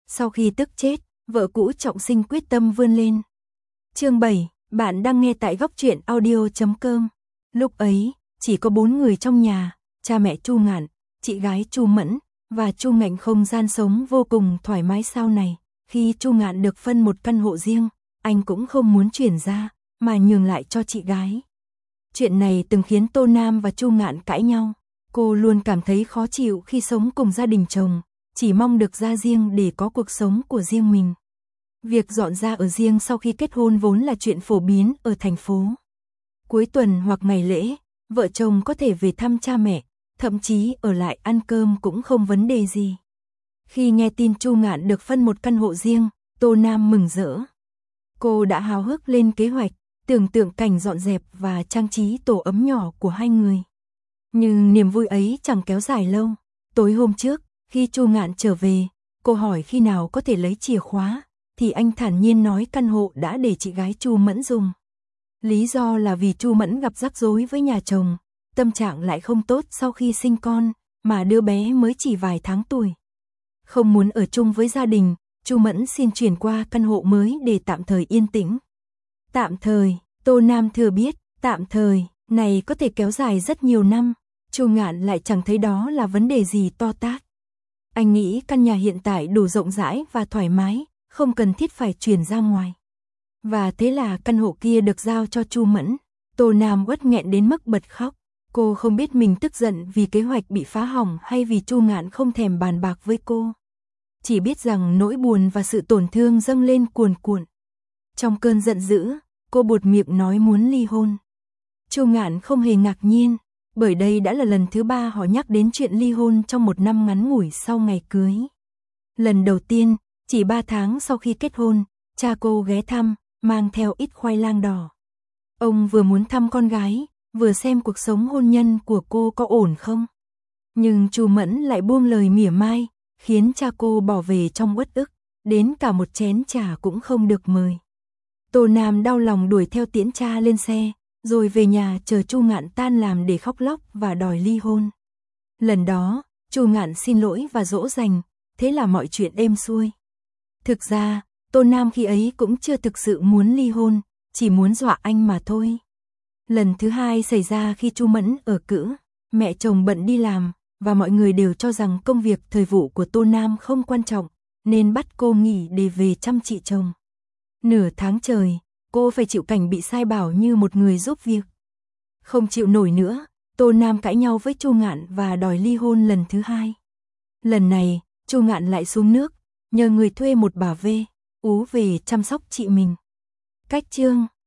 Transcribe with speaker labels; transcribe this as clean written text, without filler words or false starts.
Speaker 1: Sau khi tức chết, vợ cũ Trọng Sinh quyết tâm vươn lên. Chương 7, bạn đang nghe tại góc truyện audio.com. Lúc ấy, chỉ có 4 người trong nhà, cha mẹ Chu Ngạn, chị gái Chu Mẫn và Chu Ngạnh. Không gian sống vô cùng thoải mái. Sau này, khi Chu Ngạn được phân một căn hộ riêng, anh cũng không muốn chuyển ra, mà nhường lại cho chị gái. Chuyện này từng khiến Tô Nam và Chu Ngạn cãi nhau. Cô luôn cảm thấy khó chịu khi sống cùng gia đình chồng, chỉ mong được ra riêng để có cuộc sống của riêng mình. Việc dọn ra ở riêng sau khi kết hôn vốn là chuyện phổ biến ở thành phố. Cuối tuần hoặc ngày lễ, vợ chồng có thể về thăm cha mẹ, thậm chí ở lại ăn cơm cũng không vấn đề gì. Khi nghe tin Chu Ngạn được phân một căn hộ riêng, Tô Nam mừng rỡ. Cô đã háo hức lên kế hoạch, tưởng tượng cảnh dọn dẹp và trang trí tổ ấm nhỏ của hai người. Nhưng niềm vui ấy chẳng kéo dài lâu. Tối hôm trước, khi Chu Ngạn trở về, cô hỏi khi nào có thể lấy chìa khóa, thì anh thản nhiên nói căn hộ đã để chị gái Chu Mẫn dùng. Lý do là vì Chu Mẫn gặp rắc rối với nhà chồng, tâm trạng lại không tốt sau khi sinh con, mà đứa bé mới chỉ vài tháng tuổi. Không muốn ở chung với gia đình, Chu Mẫn xin chuyển qua căn hộ mới để tạm thời yên tĩnh. Tạm thời, Tô Nam thừa biết, tạm thời này có thể kéo dài rất nhiều năm. Chu Ngạn lại chẳng thấy đó là vấn đề gì to tát. Anh nghĩ căn nhà hiện tại đủ rộng rãi và thoải mái, không cần thiết phải chuyển ra ngoài. Và thế là căn hộ kia được giao cho Chu Mẫn. Tô Nam uất nghẹn đến mức bật khóc. Cô không biết mình tức giận vì kế hoạch bị phá hỏng hay vì Chu Ngạn không thèm bàn bạc với cô. Chỉ biết rằng nỗi buồn và sự tổn thương dâng lên cuồn cuộn. Trong cơn giận dữ, cô buột miệng nói muốn ly hôn. Chu Ngạn không hề ngạc nhiên, bởi đây đã là lần thứ 3 họ nhắc đến chuyện ly hôn trong một năm ngắn ngủi sau ngày cưới. Lần đầu tiên, chỉ 3 tháng sau khi kết hôn, cha cô ghé thăm, mang theo ít khoai lang đỏ. Ông vừa muốn thăm con gái, vừa xem cuộc sống hôn nhân của cô có ổn không. Nhưng Chu Mẫn lại buông lời mỉa mai, khiến cha cô bỏ về trong uất ức, đến cả một chén trà cũng không được mời. Tô Nam đau lòng đuổi theo tiễn cha lên xe, rồi về nhà chờ Chu Ngạn tan làm để khóc lóc và đòi ly hôn. Lần đó, Chu Ngạn xin lỗi và dỗ dành, thế là mọi chuyện êm xuôi. Thực ra, Tô Nam khi ấy cũng chưa thực sự muốn ly hôn, chỉ muốn dọa anh mà thôi. Lần thứ 2 xảy ra khi Chu Mẫn ở cữ, mẹ chồng bận đi làm, và mọi người đều cho rằng công việc thời vụ của Tô Nam không quan trọng, nên bắt cô nghỉ để về chăm chị chồng. Nửa tháng trời, cô phải chịu cảnh bị sai bảo như một người giúp việc. Không chịu nổi nữa, Tô Nam cãi nhau với Chu Ngạn và đòi ly hôn lần thứ 2. Lần này, Chu Ngạn lại xuống nước, nhờ người thuê một bà VU về chăm sóc chị mình. Cách chương